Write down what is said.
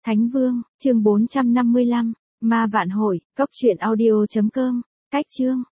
Thánh Vương, chương 455, Ma Vạn Hội, cốc truyện audio.com, cách chương.